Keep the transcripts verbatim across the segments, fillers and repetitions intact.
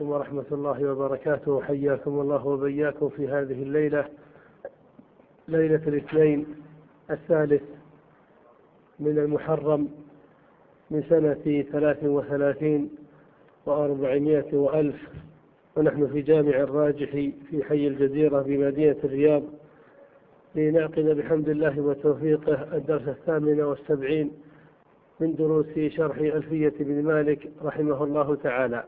عليكم ورحمة الله وبركاته. حياكم الله وبياكم في هذه الليلة، ليلة الاثنين الثالث من المحرم من سنة ثلاث وثلاثين وأربعمائة وألف، ونحن في جامع الراجح في حي الجزيرة بمدينة الرياض لنعقد بحمد الله وتوفيقه الدرس الثامن والسبعين من دروس شرح ألفية بن مالك رحمه الله تعالى.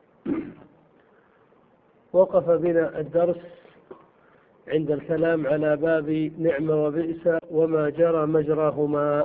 وقف بنا الدرس عند الكلام على باب نعم وبئس وما جرى مجراهما.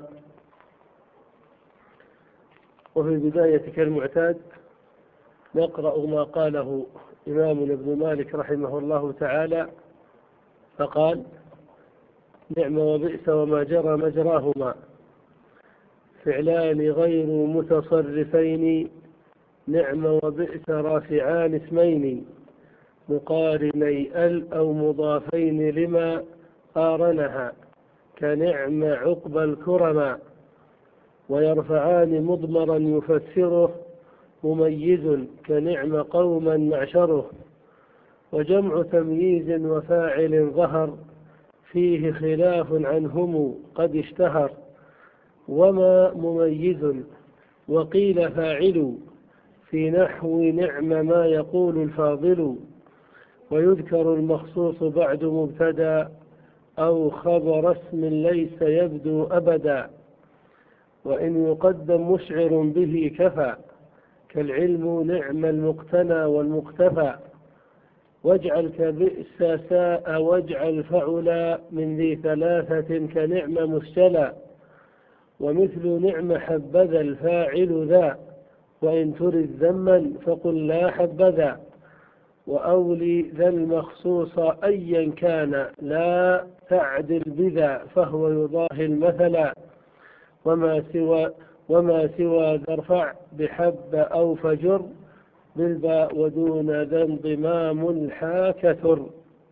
وفي البداية كالمعتاد نقرأ ما قاله إمامنا ابن مالك رحمه الله تعالى، فقال: نعم وبئس وما جرى مجراهما، فعلان غير متصرفين، نعم وبئس رافعان اسمين، مقارني ال أو مضافين لما قارنها، كنعم عقب الكرما، ويرفعان مضمرا يفسره، مميز كنعم قوما معشره، وجمع تمييز وفاعل ظهر، فيه خلاف عنهم قد اشتهر، وما مميز وقيل فاعل، في نحو نعم ما يقول الفاضل، ويذكر المخصوص بعد مبتدا أو خبر اسم ليس يبدو أبدا، وإن يقدم مشعر به كفى، كالعلم نعم المقتنى والمقتفى، واجعل كبئس ساء واجعل فعلا من ذي ثلاثة كنعم مستلى، ومثل نعم حبذا الفاعل ذا، وإن ترد ذما فقل لا حبذا، وأولي ذا المخصوص أيا كان لا تعدل بذا، فهو يضاهي المثلا، وما سوى وما سوى ذا ارفع بحب أو فجر بالباء، ودون ذا انضمام الحا كثر.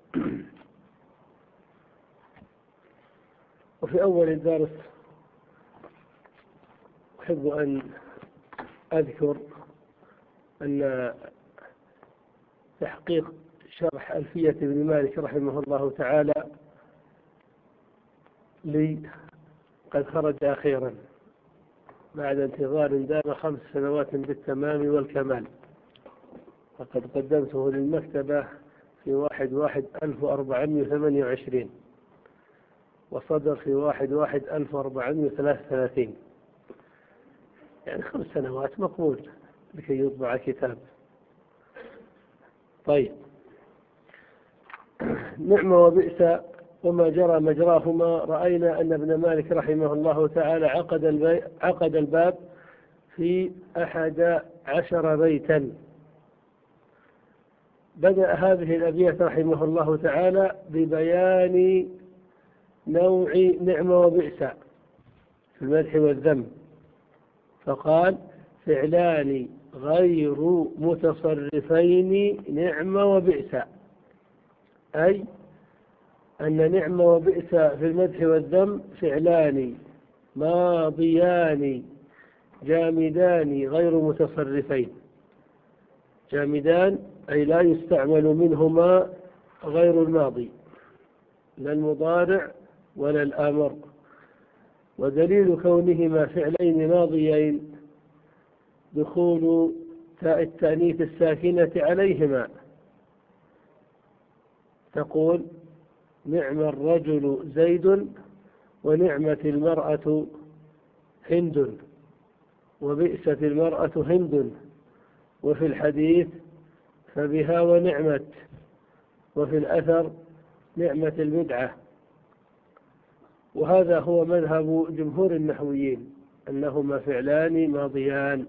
وفي أول الدرس أحب أن أذكر أن تحقيق شرح ألفية بن مالك رحمه الله تعالى لي قد خرج أخيرا بعد انتظار دام خمس سنوات بالتمام والكمال، وقد قدمته للمكتبة في واحد واحد ألف وأربعمائة وثمانية وعشرين، وصدر في واحد واحد ألف وأربعمائة وثلاثة وثلاثين، يعني خمس سنوات مقبول لكي يطبع كتاب. طيب، نعم وبئس وما جرى مجراهما، رأينا أن ابن مالك رحمه الله تعالى عقد, عقد الباب في أحد عشر بيتا. بدأ هذه الأبيات رحمه الله تعالى ببيان نوع نعم وبئس في المدح والذم، فقال: فعلان غير متصرفين نعم وبئس، أي أن نعم وبئس في المدح والذم فعلان ماضيان جامدان غير متصرفين. جامدان أي لا يستعمل منهما غير الماضي، لا المضارع ولا الآمر، ودليل كونهما فعلين ماضيين دخول تاء التأنيث الساكنة عليهما، تقول: نعم الرجل زيد، ونعمة المرأة هند، وبئست المرأة هند، وفي الحديث فبها ونعمت، وفي الأثر نعمة البدعة. وهذا هو مذهب جمهور النحويين أنهما فعلان ماضيان.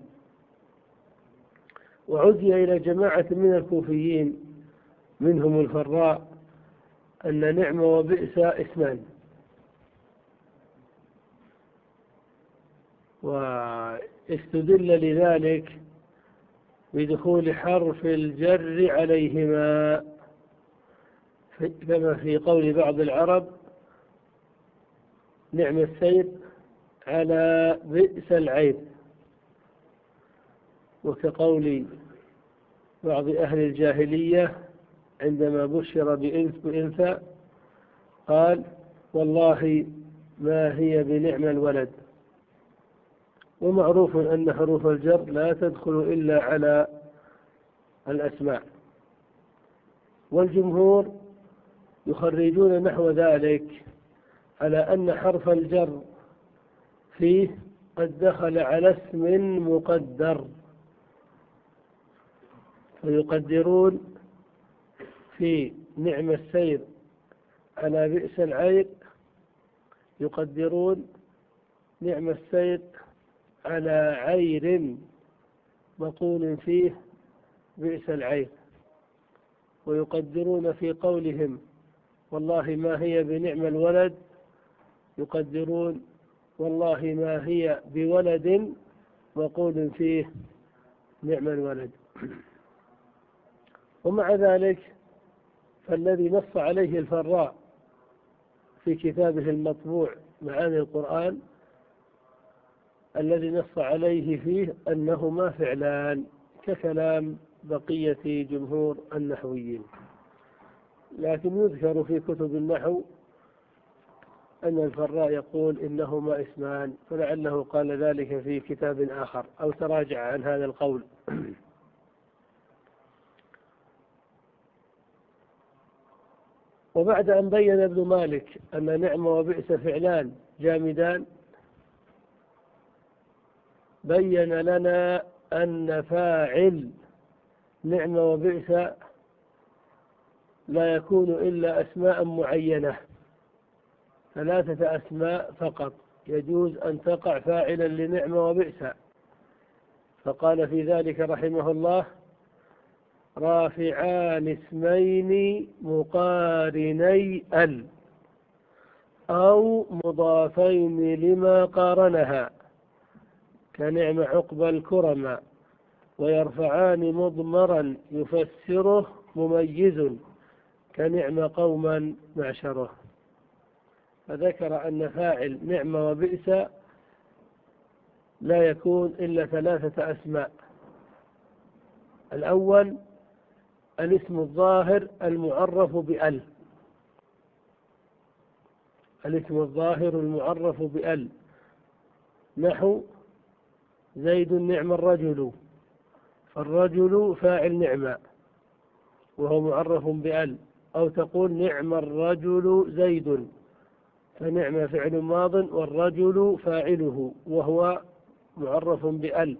وعزي إلى جماعة من الكوفيين منهم الفراء أن نعم وبئس اسمان، واستدل لذلك بدخول حرف الجر عليهما، كما في قول بعض العرب: نعم السير على بئس العيب، وكقول بعض أهل الجاهلية عندما بشر بأنثى قال والله ما هي بنعم الولد. ومعروف أن حروف الجر لا تدخل إلا على الأسماء، والجمهور يخرجون نحو ذلك على أن حرف الجر فيه قد دخل على اسم مقدر، فيقدرون في نعم السير على بئس العير، يقدرون نعم السير على عير مقول فيه بئس العير، ويقدرون في قولهم والله ما هي بنعم الولد يقدرون والله ما هي بولد مقول فيه نعم الولد. ومع ذلك فالذي نص عليه الفراء في كتابه المطبوع معاني القرآن الذي نص عليه فيه أنهما فعلان ككلام بقية جمهور النحويين، لكن يذكر في كتب النحو أن الفراء يقول إنهما اسمان، فلعله قال ذلك في كتاب آخر أو تراجع عن هذا القول. وبعد أن بين ابن مالك أن نعم وبئس فعلان جامدان، بين لنا أن فاعل نعم وبئس لا يكون إلا أسماء معينة، ثلاثة أسماء فقط يجوز أن تقع فاعلا لنعم وبئس. فقال في ذلك رحمه الله رافعان اسمين مقارني ال أو مضافين لما قارنها كنعم عقبى الكرم، ويرفعان مضمرا يفسره مميز كنعم قوما معشره. فذكر أن فاعل نعم وبئس لا يكون إلا ثلاثة أسماء. الأول الاسم الظاهر المعرف بأل، الاسم الظاهر المعرف بأل نحو زيد نعم الرجل، فالرجل فاعل نعمة وهو معرف بأل، أو تقول نعم الرجل زيد فنعم فعل ماض والرجل فاعله وهو معرف بأل،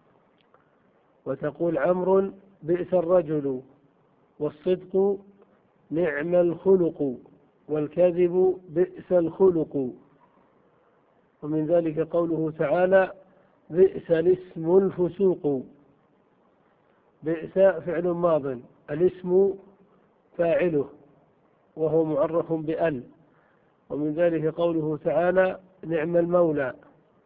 وتقول عمرو بئس الرجل، والصدق نعم الخلق، والكذب بئس الخلق. ومن ذلك قوله تعالى بئس الاسم الفسوق، بئس فعل ماض الاسم فاعله وهو معرف بأل. ومن ذلك قوله تعالى نعم المولى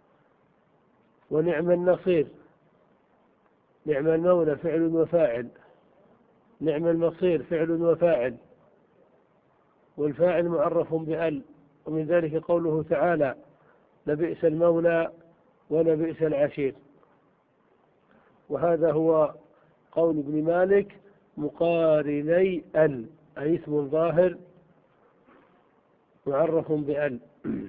ونعم النصير، نعم المولى فعل وفاعل، نعم المصير فعل وفاعل، والفاعل معرف بأل. ومن ذلك قوله تعالى لبئس المولى ولبئس العشير. وهذا هو قول ابن مالك مقارني ال، أي اسم ظاهر معرف بأل.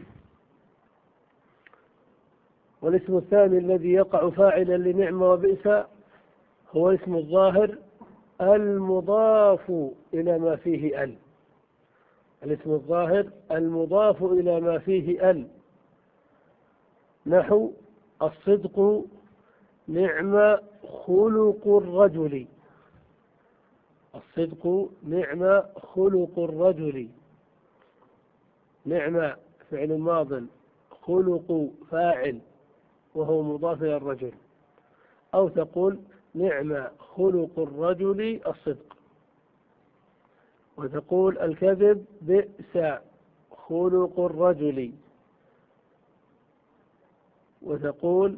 والاسم الثاني الذي يقع فاعلا لنعم وبئس هو اسم الظاهر المضاف إلى ما فيه ال، الاسم الظاهر المضاف إلى ما فيه ال نحو الصدق نعم خلق الرجل، الصدق نعم خلق الرجل، نعم فعل ماض خلق فاعل وهو مضاف إلى الرجل، أو تقول نعم خلق الرجل الصدق، وتقول الكذب بئس خلق الرجل، وتقول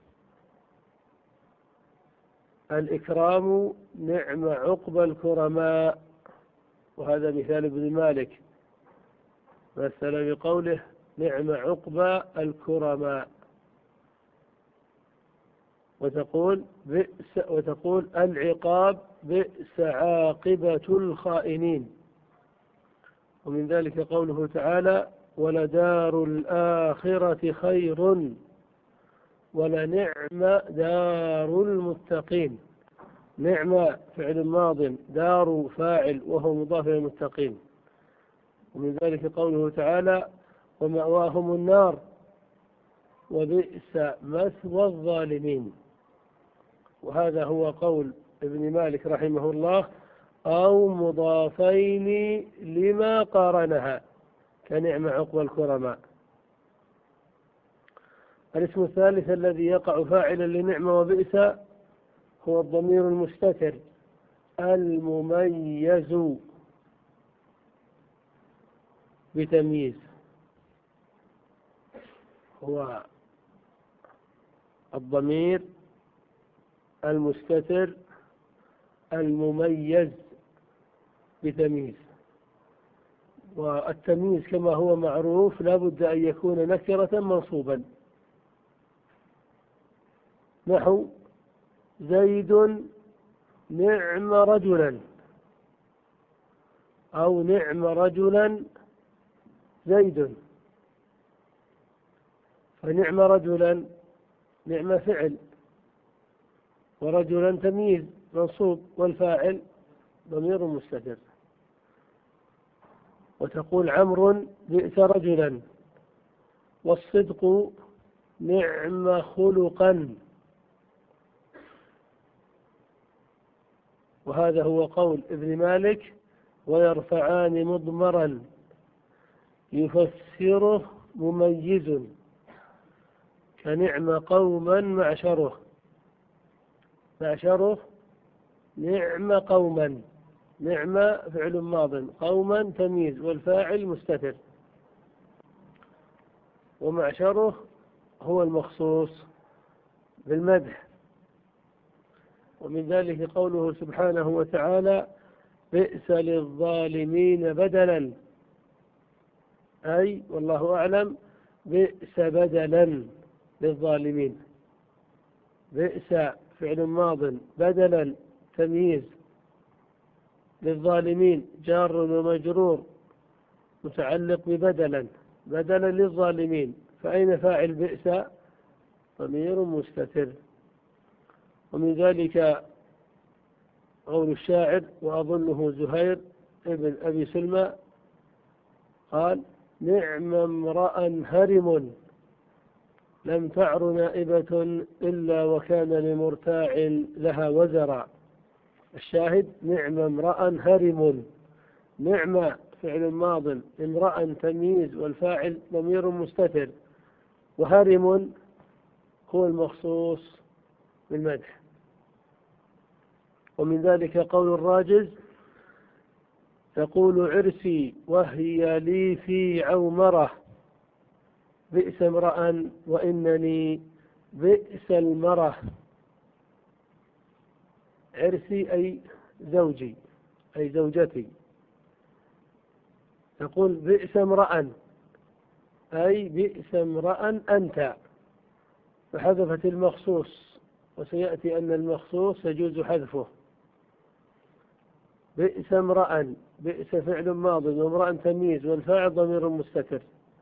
الإكرام نعم عقبى الكرماء. وهذا مثال ابن مالك مثل بقوله نعم عقبى الكرماء. وتقول بئس وتقول العقاب بئس عاقبة الخائنين. ومن ذلك قوله تعالى ولدار الآخرة خير ولنعم دار المتقين. نعم فعل ماض، دار فاعل وهو مضاف إلى المتقين. ومن ذلك قوله تعالى ومأواهم النار وبئس مثوى الظالمين. وهذا هو قول ابن مالك رحمه الله أو مضافين لما قارنها كنعم عقبى الكرماء. الاسم الثالث الذي يقع فاعلا لنعمة وبئس هو الضمير المستتر المميز بتمييز. هو الضمير المستتر المميز بتمييز. والتمييز كما هو معروف لا بد أن يكون نكرة منصوبا، نحو زيد نعم رجلا أو نعم رجلا زيد. فنعم رجلا نعم فعل ورجلا تمييز منصوب والفاعل ضمير مستتر. وتقول عمرو بئس رجلا والصدق نعم خلقا. وهذا هو قول ابن مالك ويرفعان مضمرا يفسره مميز كنعم قوما معشره. معشره نعم قوما، نعم فعل ماض، قوما تمييز والفاعل مستتر، ومعشره هو المخصوص بالمدح. ومن ذلك قوله سبحانه وتعالى بئس للظالمين بدلا، أي والله أعلم بئس بدلا للظالمين. بئس فعل ماض بدلا تمييز للظالمين جار ومجرور متعلق ببدلا، بدلا للظالمين. فأين فاعل بئس؟ ضمير مستتر. ومن ذلك قول الشاعر وأظنه زهير ابن أبي سلمى قال نعم امرأ هرم لم تعر نائبة إلا وكان لمرتاع لها وزرا. الشاهد نعم امرأ هرم، نعم فعل ماض، امرأ تمييز والفاعل ضمير مستتر، وهرم هو المخصوص بالمدح. ومن ذلك قول الراجز تقول عرسي وهي لي في عومرة بئس امرأ وإنني بئس المرة. عرسي أي زوجي أي زوجتي. تقول بئس امرأ أي بئس امرأ أنت، فحذفت المخصوص، وسيأتي أن المخصوص يجوز حذفه. بئس امرأ، بئس فعل ماض وامرأ تمييز والفاعل ضمير مستتر.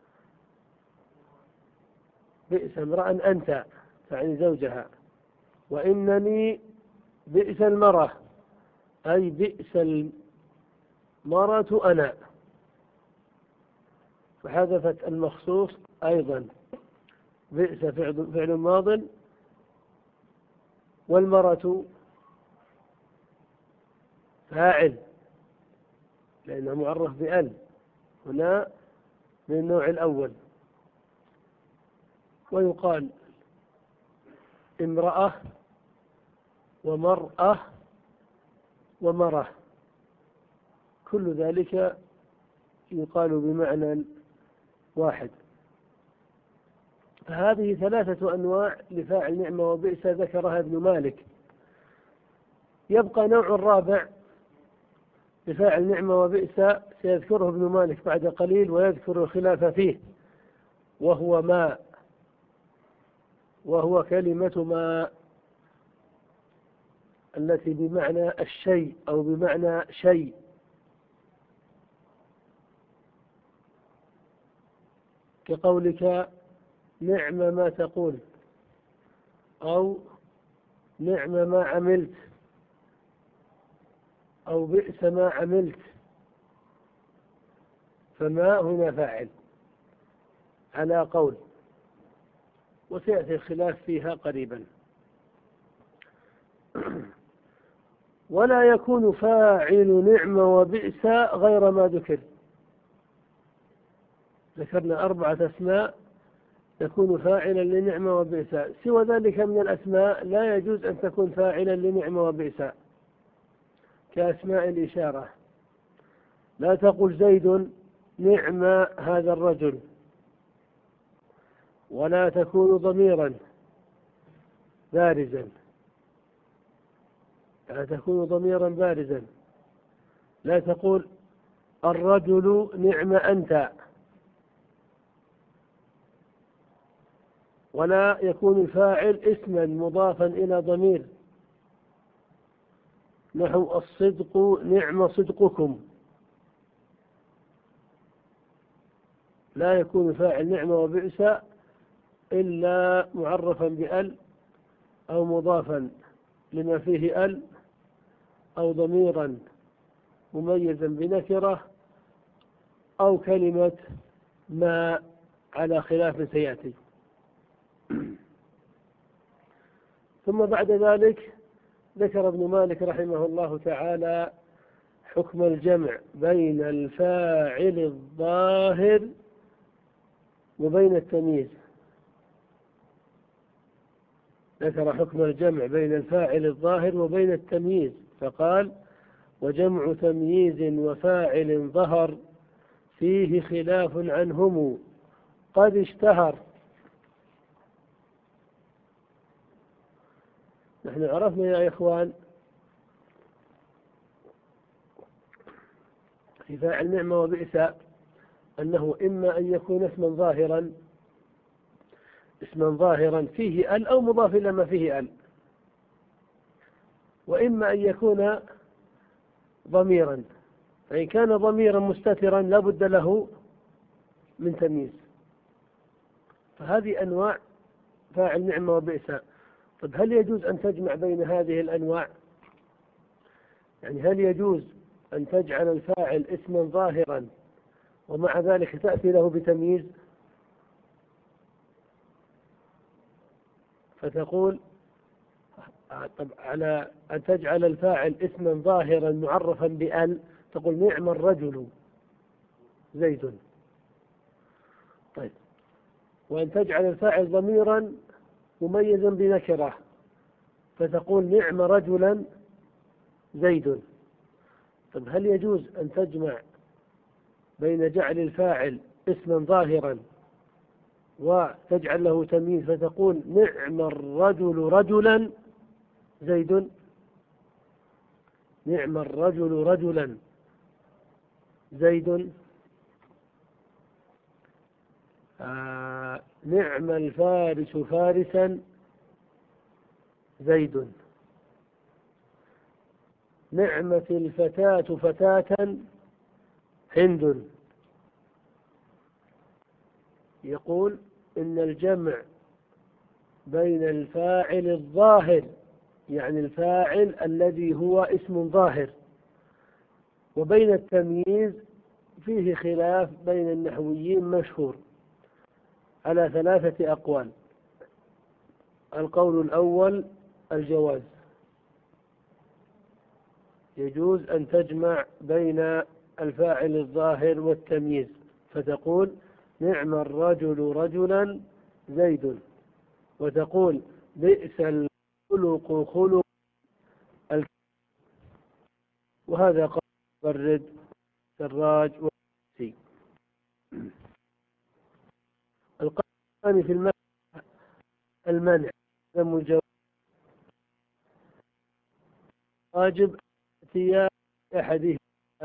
بئس امرأ أنت تعني زوجها. وإنني بئس المرأة أي بئس المرأة أنا، فحذفت المخصوص أيضا. بئس فعل, فعل ماض والمرأة فاعل لأنه معرف بأل هنا من النوع الأول. ويقال امرأة ومرأة ومرأة، كل ذلك يقال بمعنى واحد. فهذه ثلاثة أنواع لفاعل نعمة وبئس ذكرها ابن مالك. يبقى نوع رابع لفاعل نعمة وبئس سيذكره ابن مالك بعد قليل ويذكر الخلاف فيه، وهو ما، وهو كلمة ما. التي بمعنى الشيء أو بمعنى شيء، كقولك نعم ما تقول، أو نعم ما عملت، أو بئس ما عملت، فما هنا فاعل على قول، وسيأتي الخلاف فيها قريبا. ولا يكون فاعل نعم وبئس غير ما ذكر. ذكرنا أربعة أسماء تكون فاعلا لنعم وبئس، سوى ذلك من الأسماء لا يجوز أن تكون فاعلا لنعم وبئس، كأسماء الإشارة. لا تقل زيد نعم هذا الرجل، ولا تكون ضميرا بارزا، لا تكون ضميرا بارزا. لا تقول الرجل نعم أنت، ولا يكون الفاعل اسما مضافا إلى ضمير، نحو الصدق نعم صدقكم. لا يكون فاعل نعم وبئس إلا معرفا بأل، أو مضافا لما فيه أل، أو ضميرا مميزا بنكرة، أو كلمة ما على خلاف سيأتي. ثم بعد ذلك ذكر ابن مالك رحمه الله تعالى حكم الجمع بين الفاعل الظاهر وبين التمييز. ذكر حكم الجمع بين الفاعل الظاهر وبين التمييز، فقال: وجمع تمييز وفاعل ظهر فيه خلاف عنهم قد اشتهر. نحن عرفنا يا إخوان في فاعل نعم وبئس أنه إما أن يكون اسما ظاهرا اسما ظاهرا فيه ال، أو مضاف إلى ما فيه ال، وإما أن يكون ضميرا، فإن كان ضميرا مستترا لا بد له من تمييز. فهذه أنواع فاعل نعم وبئس. طب هل يجوز أن تجمع بين هذه الأنواع؟ يعني هل يجوز أن تجعل الفاعل اسما ظاهرا ومع ذلك تأتي له بتمييز، فتقول طب على أن تجعل الفاعل اسما ظاهرا معرفا بأل، تقول نعم الرجل زيد. طيب، وأن تجعل الفاعل ضميرا مميزا بنكرة، فتقول نعم رجلا زيد. طب هل يجوز أن تجمع بين جعل الفاعل اسما ظاهرا وتجعل له تمييز، فتقول نعم الرجل رجلا زيد؟ نعم الرجل رجلا زيد. آه نعم الفارس فارسا زيد. نعمة الفتاة فتاة هند. يقول إن الجمع بين الفاعل الظاهر، يعني الفاعل الذي هو اسم ظاهر، وبين التمييز فيه خلاف بين النحويين مشهور على ثلاثة أقوال. القول الأول الجواز، يجوز أن تجمع بين الفاعل الظاهر والتمييز، فتقول نعم الرجل رجلا زيد، وتقول بئس الخلق خلق الكريم. وهذا قول مفرد سراج والسي. القول الثاني في المنع المنع المجوز، واجب اتيان أحدهما،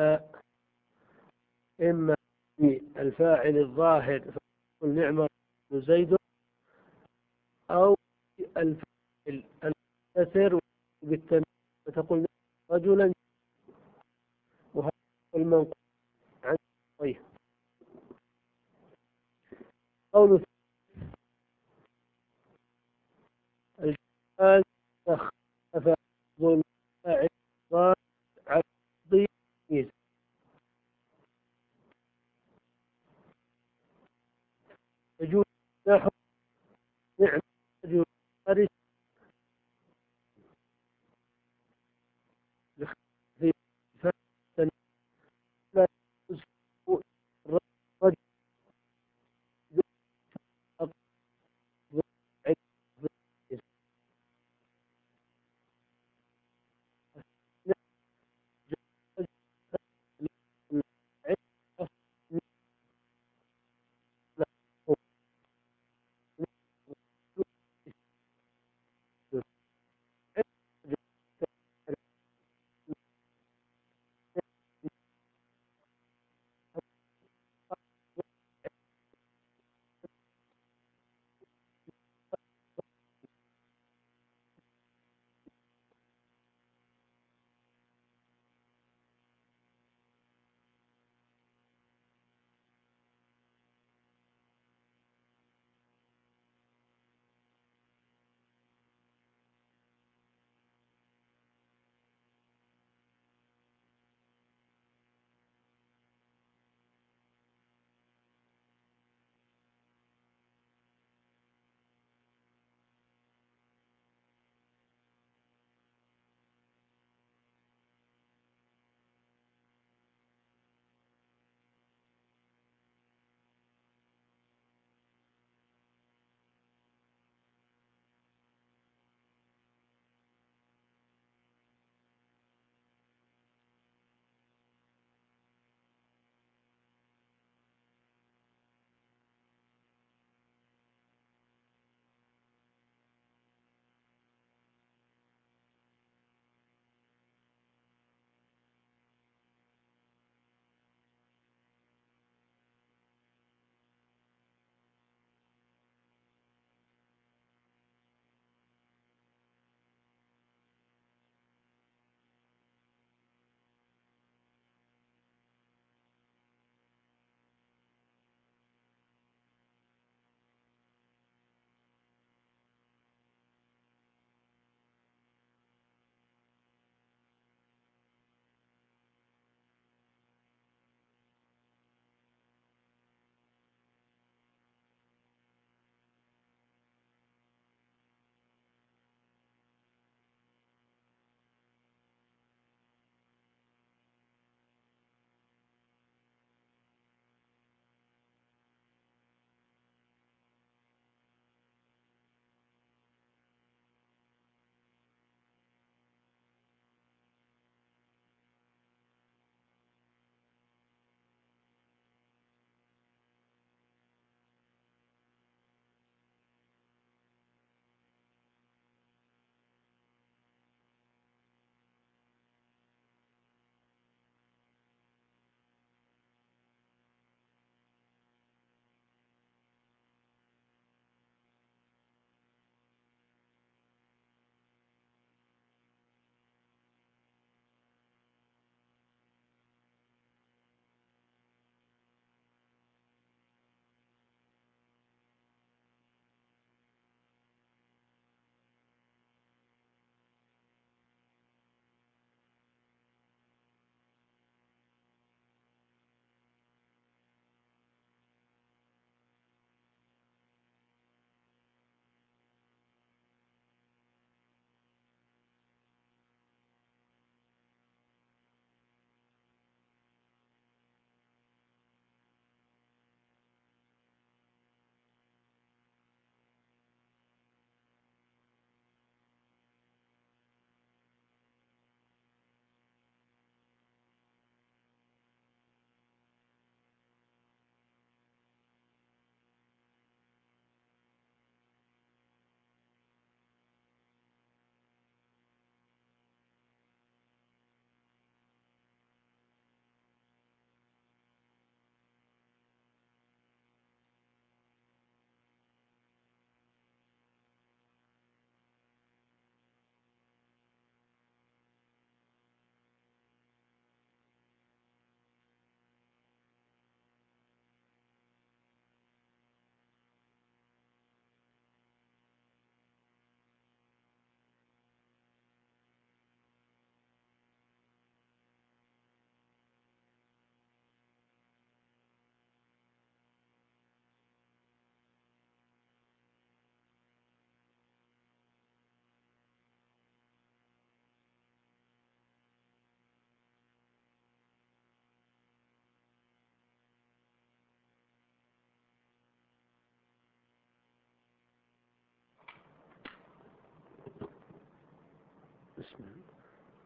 إما الفاعل الظاهر فيقول نعم زيد، أو الفاعل المستتر بالتمييز فتقول رجلا، وهذا المنقول عن غيره. قول الجواز تخفف ظلم عباد عبد يجوز نحو نعم رجل خارج في فتن لا يجوز الرجل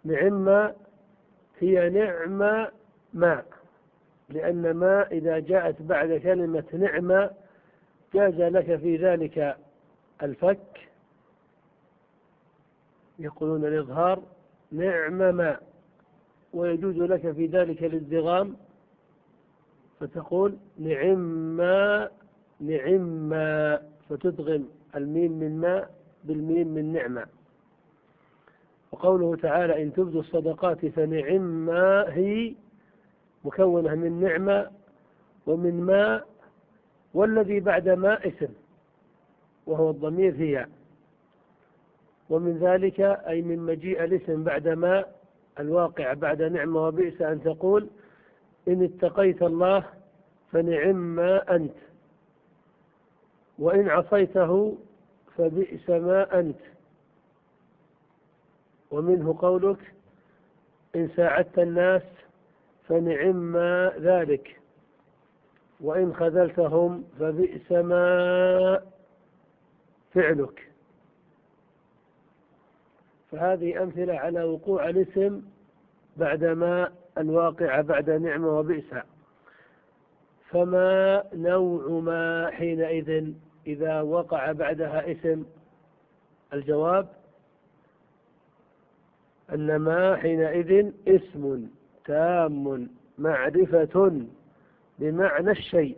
نعم هي نعم ما، لأن ما إذا جاءت بعد كلمة نعم جاز لك في ذلك الفك، يقولون الإظهار نعم ما، ويجوز لك في ذلك الادغام فتقول نعم ما نعم ما، فتدغم الميم من ما بالميم من نعمة. وقوله تعالى إن تبدوا الصدقات فنعم ما هي مكونة من نعمة ومن ما، والذي بعد ما اسم وهو الضمير هي، ومن ذلك أي من مجيء الاسم بعد ما الواقع بعد نعمة وبئس أن تقول إن اتقيت الله فنعم ما أنت، وإن عصيته فبئس ما أنت. ومنه قولك إن ساعدت الناس فنعم ما ذلك، وإن خذلتهم فبئس ما فعلك. فهذه أمثلة على وقوع الاسم بعدما الواقع بعد نعمة وبئس. فما نوع ما حينئذ إذا وقع بعدها اسم؟ الجواب أن ما حينئذ اسم تام معرفة بمعنى الشيء،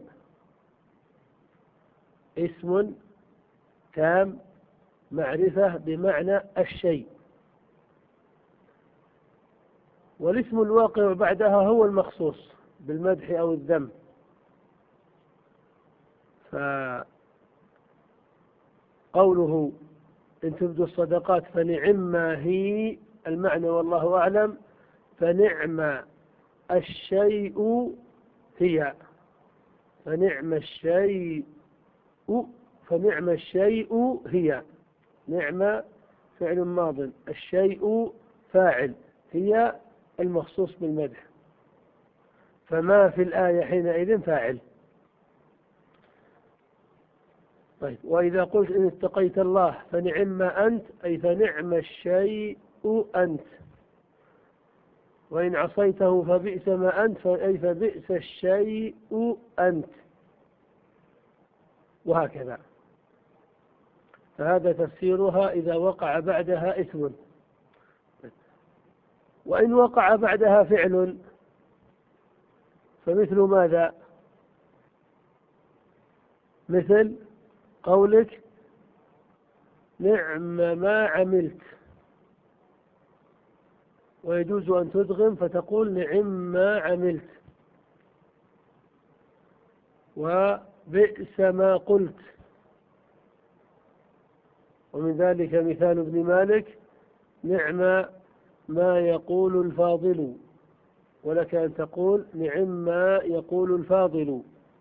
اسم تام معرفة بمعنى الشيء، والاسم الواقع بعدها هو المخصوص بالمدح أو الذم. فقوله إن تبدوا الصدقات فنعم ما هي المعنى والله أعلم، فنعم الشيء هي، فنعم الشيء فنعم الشيء هي، نعم فعل ماض، الشيء فاعل، هي المخصوص بالمدح، فما في الآية حينئذ فاعل. طيب وإذا قلت إن اتقيت الله فنعم ما أنت أي فنعم الشيء أنت، وإن عصيته فبئس ما أنت أي فبئس الشيء أنت، وهكذا. فهذا تفسيرها إذا وقع بعدها اسم. وإن وقع بعدها فعل فمثل ماذا؟ مثل قولك نعم ما عملت، ويجوز أن تدغم فتقول نعم ما عملت، وبئس ما قلت. ومن ذلك مثال ابن مالك نعم ما يقول الفاضل، ولك أن تقول نعم ما يقول الفاضل.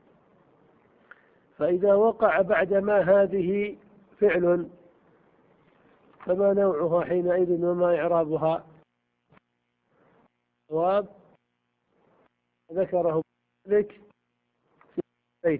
فإذا وقع بعد ما هذه فعل فما نوعها حينئذ وما إعرابها؟ جواب ذكره ذلك في البيت.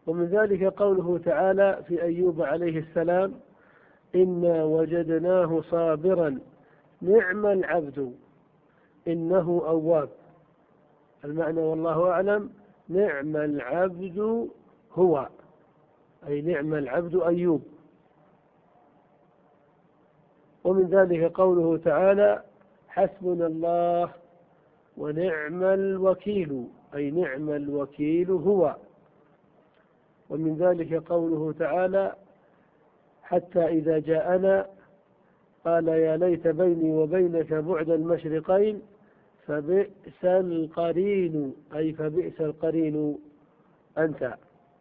ومن ذلك قوله تعالى في أيوب عليه السلام: إنا وجدناه صابرا نعم العبد إنه أواب. المعنى والله أعلم: نعم العبد هو، أي نعم العبد أيوب. ومن ذلك قوله تعالى: حسبنا الله ونعم الوكيل، أي نعم الوكيل هو. ومن ذلك قوله تعالى: حتى إذا جاءنا قال يا ليت بيني وبينك بعد المشرقين فبئس القرين، أي فبئس القرين أنت.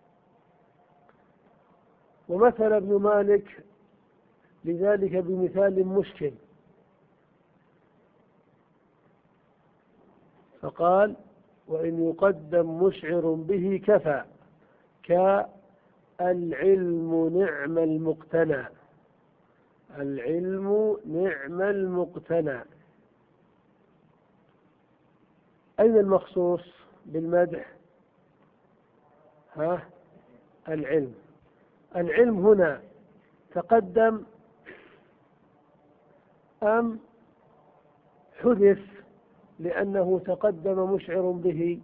ومثل ابن مالك لذلك بمثال مشكل، فقال: وإن يقدم مشعر به كفى كالعلم نعم المقتنى. العلم نعم المقتنى. أين المخصوص بالمدح؟ ها؟ العلم. العلم هنا تقدم أم حذف لأنه تقدم مشعر به؟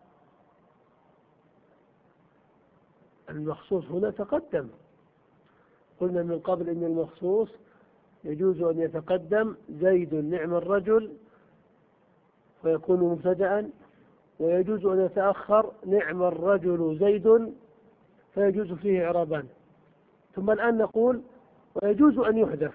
المخصوص هنا تقدم. قلنا من قبل إن المخصوص يجوز أن يتقدم زيد نعم الرجل فيكون مبتدأ، ويجوز أن يتأخر نعم الرجل زيد فيجوز فيه إعرابان. ثم الآن نقول ويجوز أن يحذف،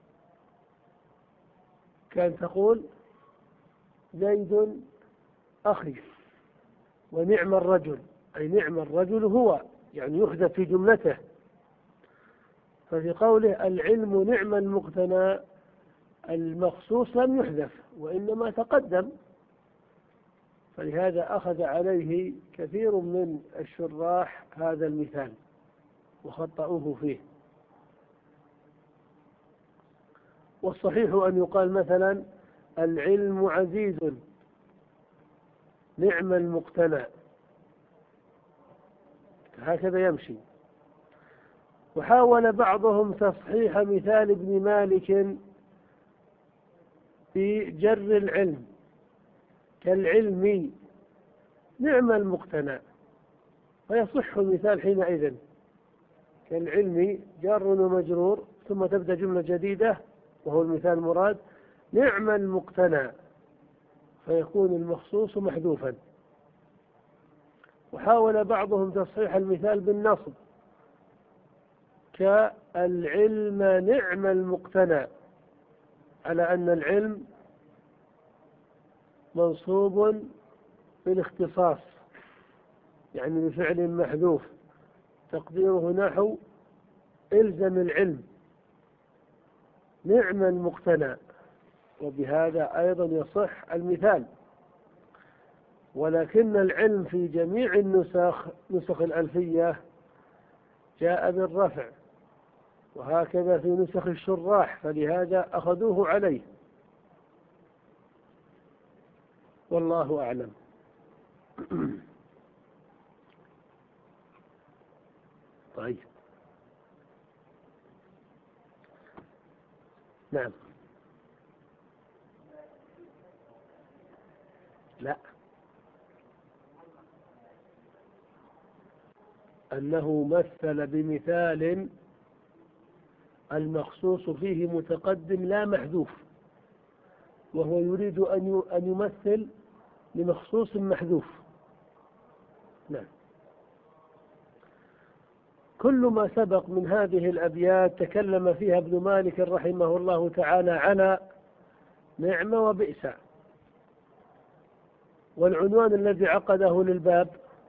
كان تقول زيد أخي ونعم الرجل، أي نعم الرجل هو، يعني يحذف في جملته. ففي قوله العلم نعم المقتنى المخصوص لم يحذف وإنما تقدم، فلهذا أخذ عليه كثير من الشراح هذا المثال وخطأوه فيه. والصحيح أن يقال مثلا العلم عزيز نعم المقتنى، هكذا يمشي. وحاول بعضهم تصحيح مثال ابن مالك في جر العلم كالعلم نعم المقتنى، فيصح المثال حينئذ كالعلم جار ومجرور ثم تبدأ جملة جديدة وهو المثال المراد نعم المقتنى، فيكون المخصوص محذوفا. وحاول بعضهم تصحيح المثال بالنصب كالعلم نعم المقتنى، على أن العلم منصوب بالاختصاص يعني بفعل محذوف تقديره نحو إلزم العلم نعم المقتنى، وبهذا أيضا يصح المثال. ولكن العلم في جميع النسخ نسخ الألفية جاء بالرفع، وهكذا في نسخ الشراح، فلهذا أخذوه عليه، والله أعلم. طيب، نعم. لا، أنه مثل بمثال المخصوص فيه متقدم لا محذوف، وهو يريد أن يمثل لمخصوص محذوف. نعم. كل ما سبق من هذه الأبيات تكلم فيها ابن مالك رحمه الله تعالى على نعم وبئس، والعنوان الذي عقده للباب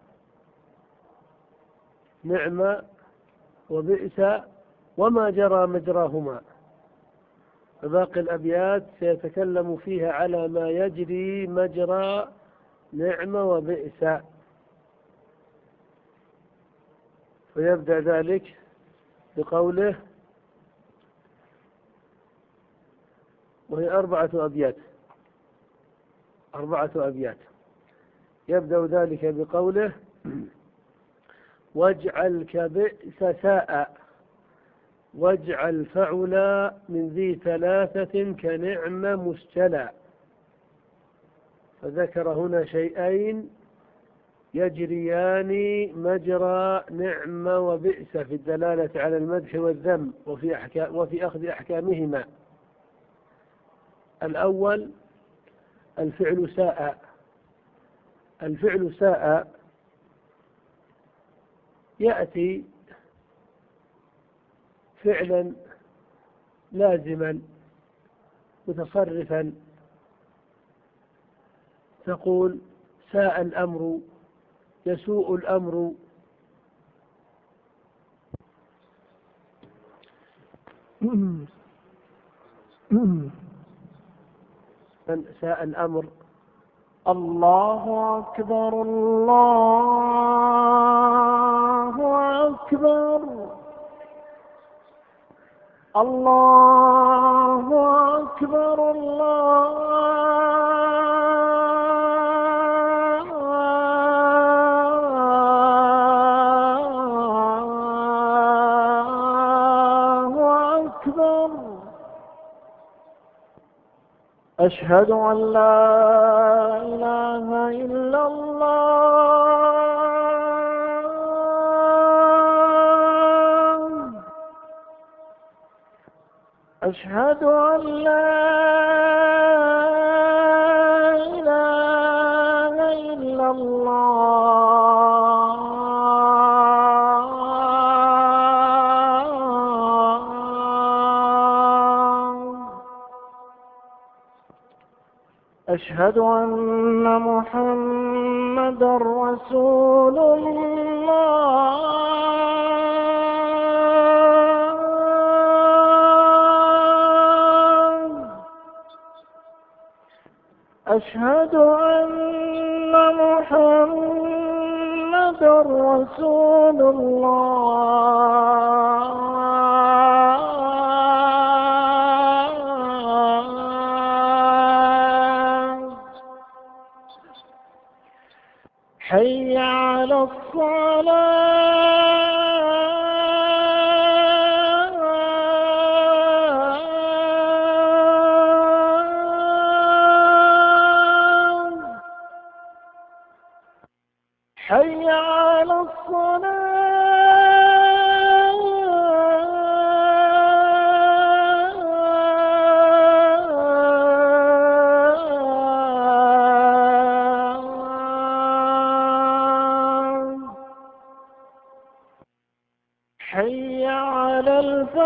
نعم وبئس وما جرى مجراهما، فباقي الأبيات سيتكلم فيها على ما يجري مجرى نعم وبئس. فيبدأ ذلك بقوله، وهي أربعة أبيات أربعة أبيات يبدأ ذلك بقوله واجعل كبئس ساء، واجعل فعلا من ذي ثلاثة كنعم مستلى. فذكر هنا شيئين يجريان مجرى نعم وبئس في الدلالة على المدح والذم وفي, أحكام وفي أخذ أحكامهما. الأول الفعل ساء. الفعل ساء يأتي فعلا لازما متصرفا، تقول ساء الأمر، يسوء الأمر. ساء الأمر. الله أكبر الله أكبر الله أكبر الله أكبر. أشهد أن لا إله إلا الله أشهد أن لا إله إلا الله أشهد أن محمدًا رسول الله أشهد أن محمدًا رسول الله حي على الصلاة حي على حي على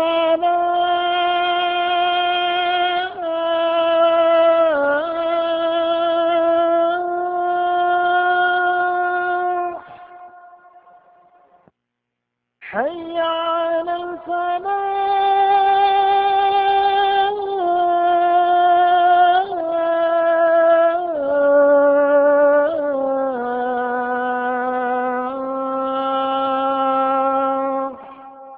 الفلاح حي على الفلاح.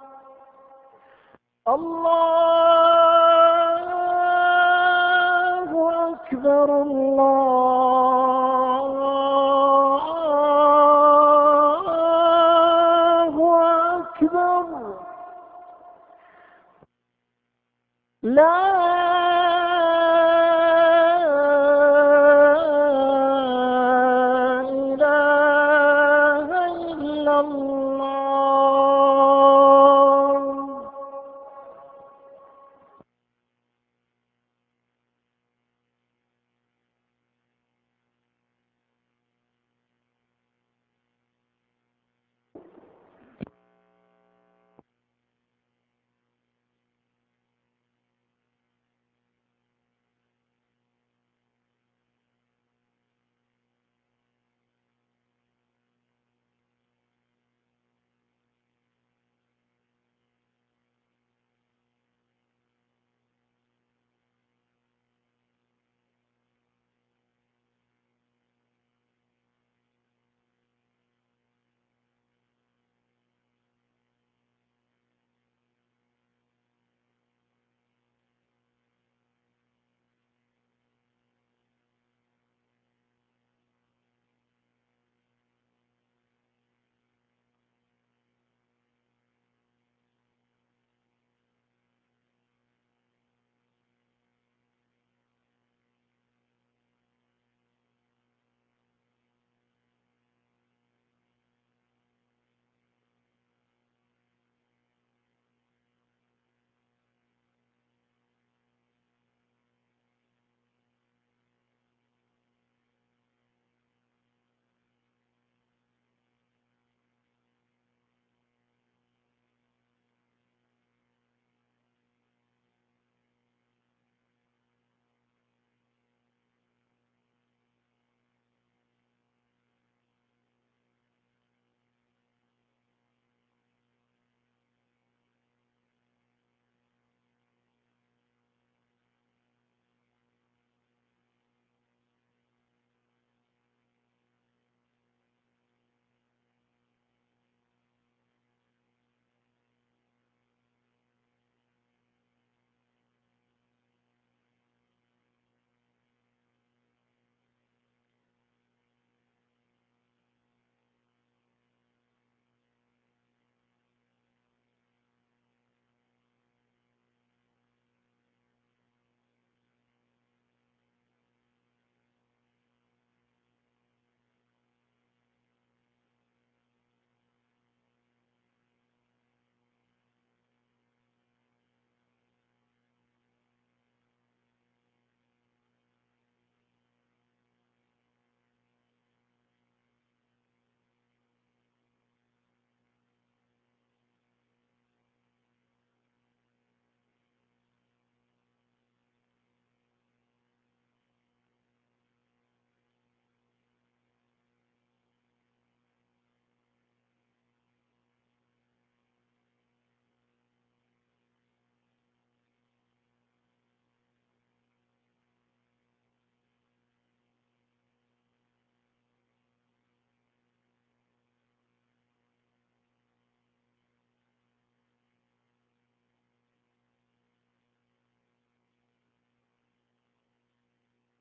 الله أكبر الله أكبر. لا إله إلا الله.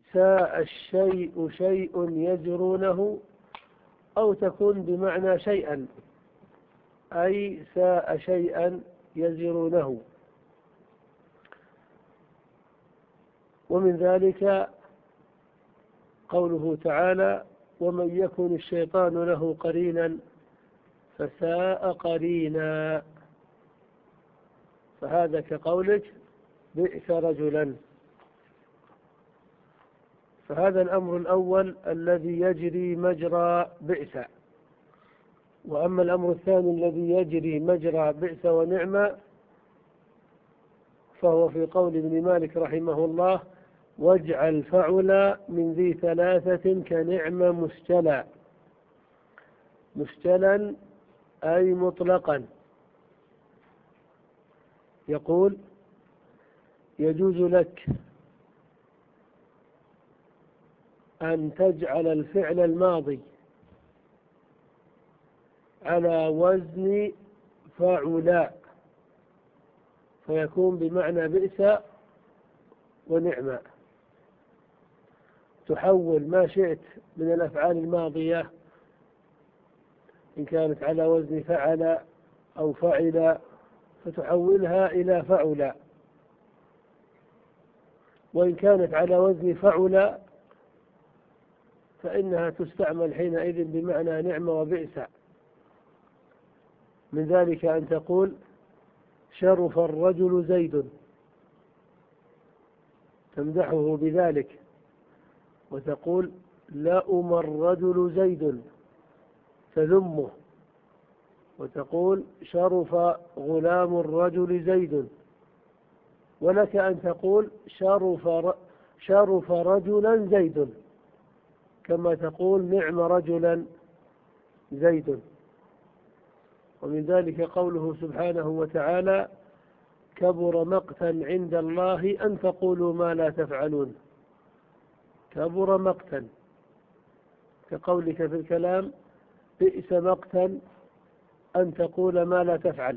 ساء الشيء شيء يجرونه، أو تكون بمعنى شيئا، أي ساء شيئا يزرونه. ومن ذلك قوله تعالى: ومن يكن الشيطان له قرينا فساء قرينا. فهذا كقولك بئس رجلا. فهذا الأمر الأول الذي يجري مجرى بئس. وأما الأمر الثاني الذي يجري مجرى بئس ونعمة فهو في قول ابن مالك رحمه الله: واجعل فعل من ذي ثلاثة كنعمة مشتلا. مشتلا أي مطلقا. يقول: يجوز لك أن تجعل الفعل الماضي على وزن فعلا، فيكون بمعنى بئس ونعمة. تحول ما شئت من الأفعال الماضية إن كانت على وزن فعل أو فعل، فتحولها إلى فعل. وإن كانت على وزن فعل فإنها تستعمل حينئذ بمعنى نعمة وبئس. من ذلك أن تقول: شرف الرجل زيد، تمدحه بذلك. وتقول: لأم الرجل زيد، تذمه. وتقول: شرف غلام الرجل زيد. ولك أن تقول: شرف شرف رجلا زيد، كما تقول: نعم رجلا زيد. ومن ذلك قوله سبحانه وتعالى: كبر مقتا عند الله أن تقولوا ما لا تفعلون. كبر مقتا، كقولك في الكلام: بئس مقتا أن تقول ما لا تفعل.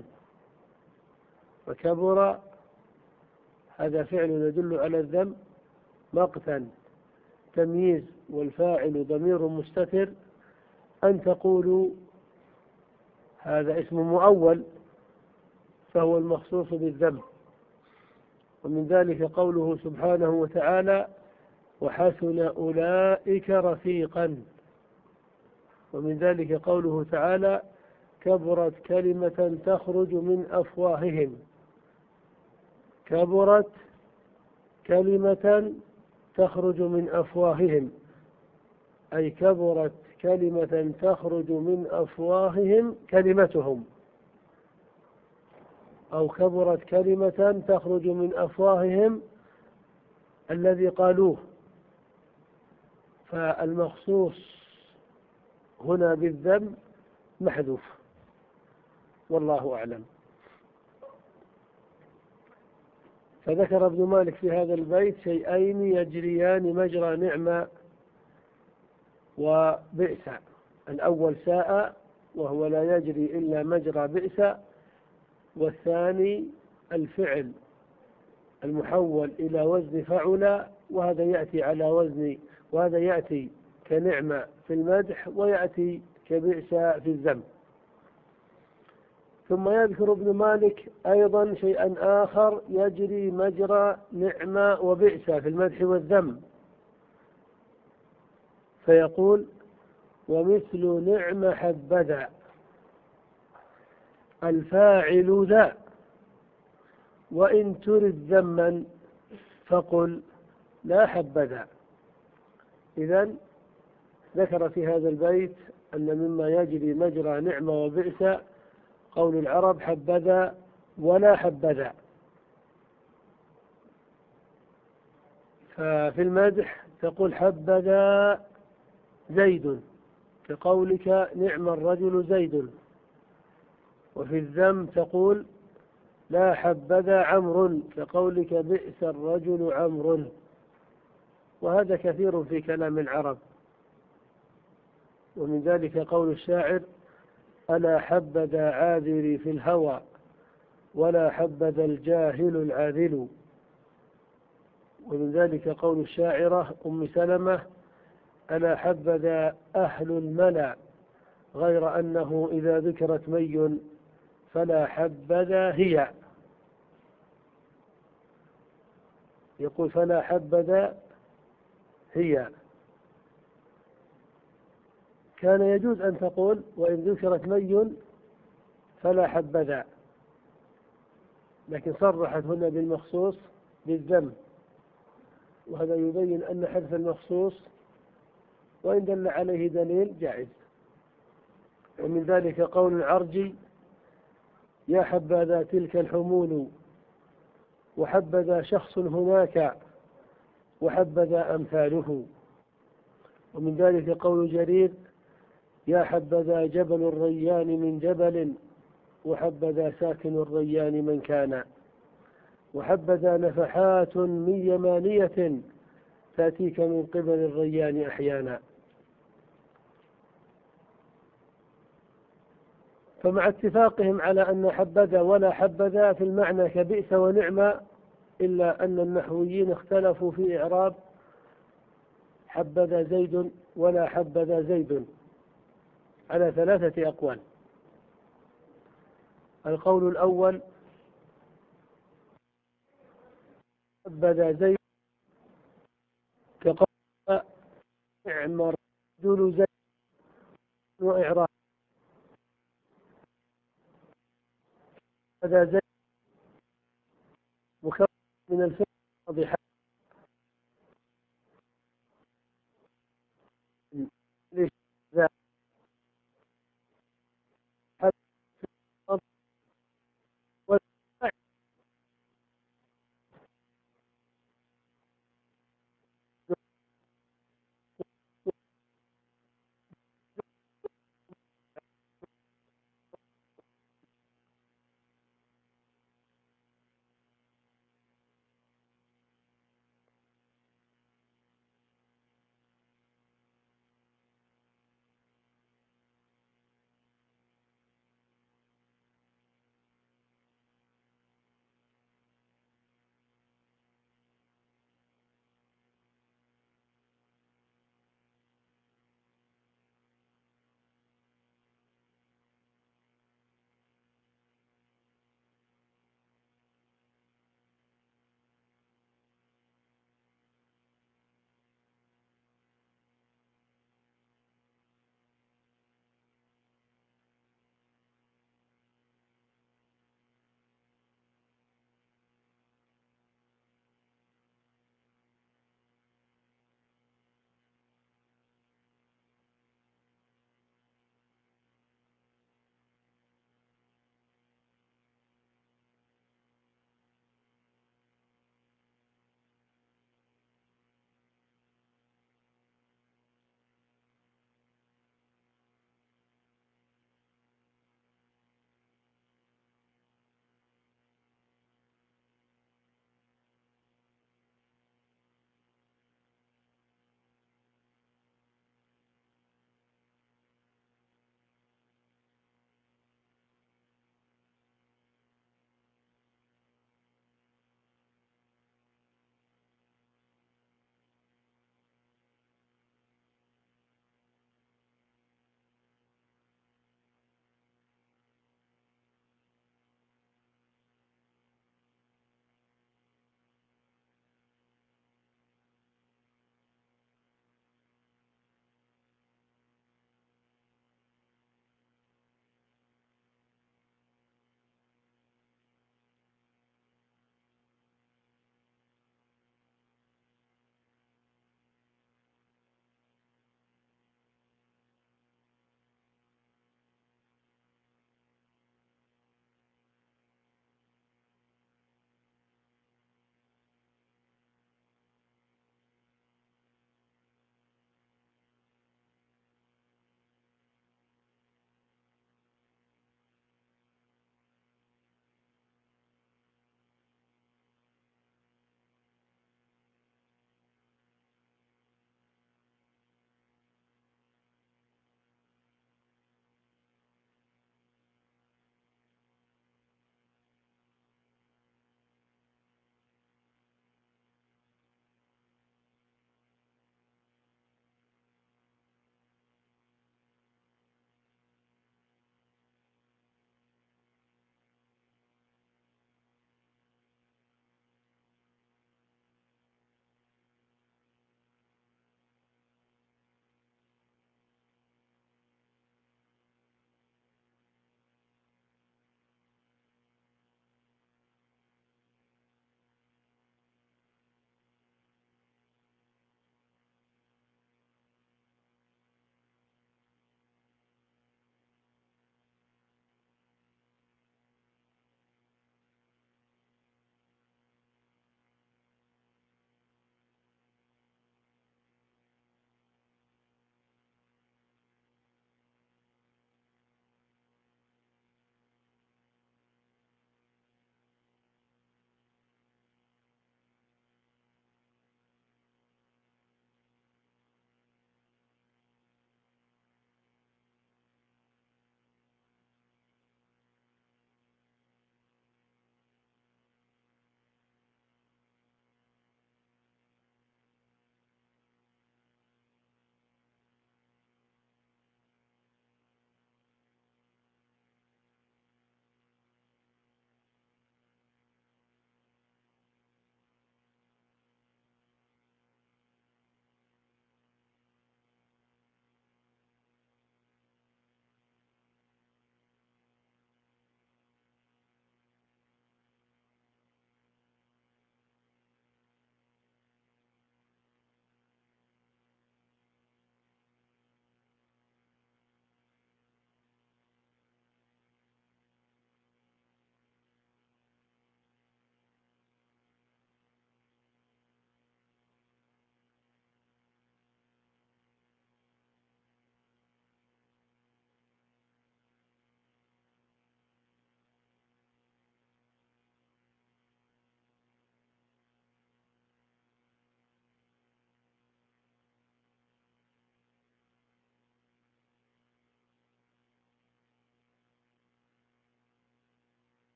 وكبر هذا فعل يدل على الذم. مقتا تمييز، والفاعل ضمير مستتر. أن تقولوا هذا اسم مؤول، فهو المخصوص بالذم. ومن ذلك قوله سبحانه وتعالى: وحسن أولئك رفيقا. ومن ذلك قوله تعالى: كبرت كلمة تخرج من أفواههم. كبرت كلمة تخرج من أفواههم، أي كبرت كلمة تخرج من أفواههم كلمتهم، أو كبرت كلمة تخرج من أفواههم الذي قالوه. فالمخصوص هنا بالذم محذوف، والله أعلم. فذكر ابن مالك في هذا البيت شيئين يجريان مجرى نعمة وبئس. الأول ساء، وهو لا يجري إلا مجرى بئس. والثاني الفعل المحول إلى وزن فعل، وهذا يأتي على وزن، وهذا يأتي كنعمة في المدح، ويأتي كبئس في الذم. ثم يذكر ابن مالك أيضا شيئا آخر يجري مجرى نعمة وبئس في المدح والذم، فيقول: ومثل نعمة حبذا الفاعل ذا، وإن ترد ذما فقل لا حبذا. إذن ذكر في هذا البيت أن مما يجري مجرى نعمة وبئس قول العرب: حبذا ولا حبذا. ففي المدح تقول: حبذا زيد، كقولك: نعم الرجل زيد. وفي الذم تقول: لا حبذا عمرو، كقولك: بئس الرجل عمرو. وهذا كثير في كلام العرب. ومن ذلك قول الشاعر: ألا حبذا عاذري في الهوى ولا حبذا الجاهل العاذل. ومن ذلك قول الشاعرة أم سلمة: ألا حبذا أهل الملا غير أنه إذا ذكرت مي فلا حبذا هي. يقول: فلا حبذا هي. كان يجوز أن تقول: وإن ذكرت مي فلا حبذا، لكن صرحت هنا بالمخصوص بالذم، وهذا يبين أن حذف المخصوص وإن دل عليه دليل جائز. ومن ذلك قول العرجي: يا حبذا تلك الحمول وحبذا شخص هناك وحبذا أمثاله. ومن ذلك قول جرير: يا حبذا جبل الريان من جبل وحبذا ساكن الريان من كان، وحبذا نفحات من يمانية تأتيك من قبل الريان أحيانا. فمع اتفاقهم على أن حبذا ولا حبذا في المعنى كبئس ونعمة، إلا أن النحويين اختلفوا في إعراب حبذا زيد ولا حبذا زيد على ثلاثة أقوال. القول الأول: حبذا زيد كقول اعمر رجل زيد وإعراب حبذا زيد مكون من الفعل الماضي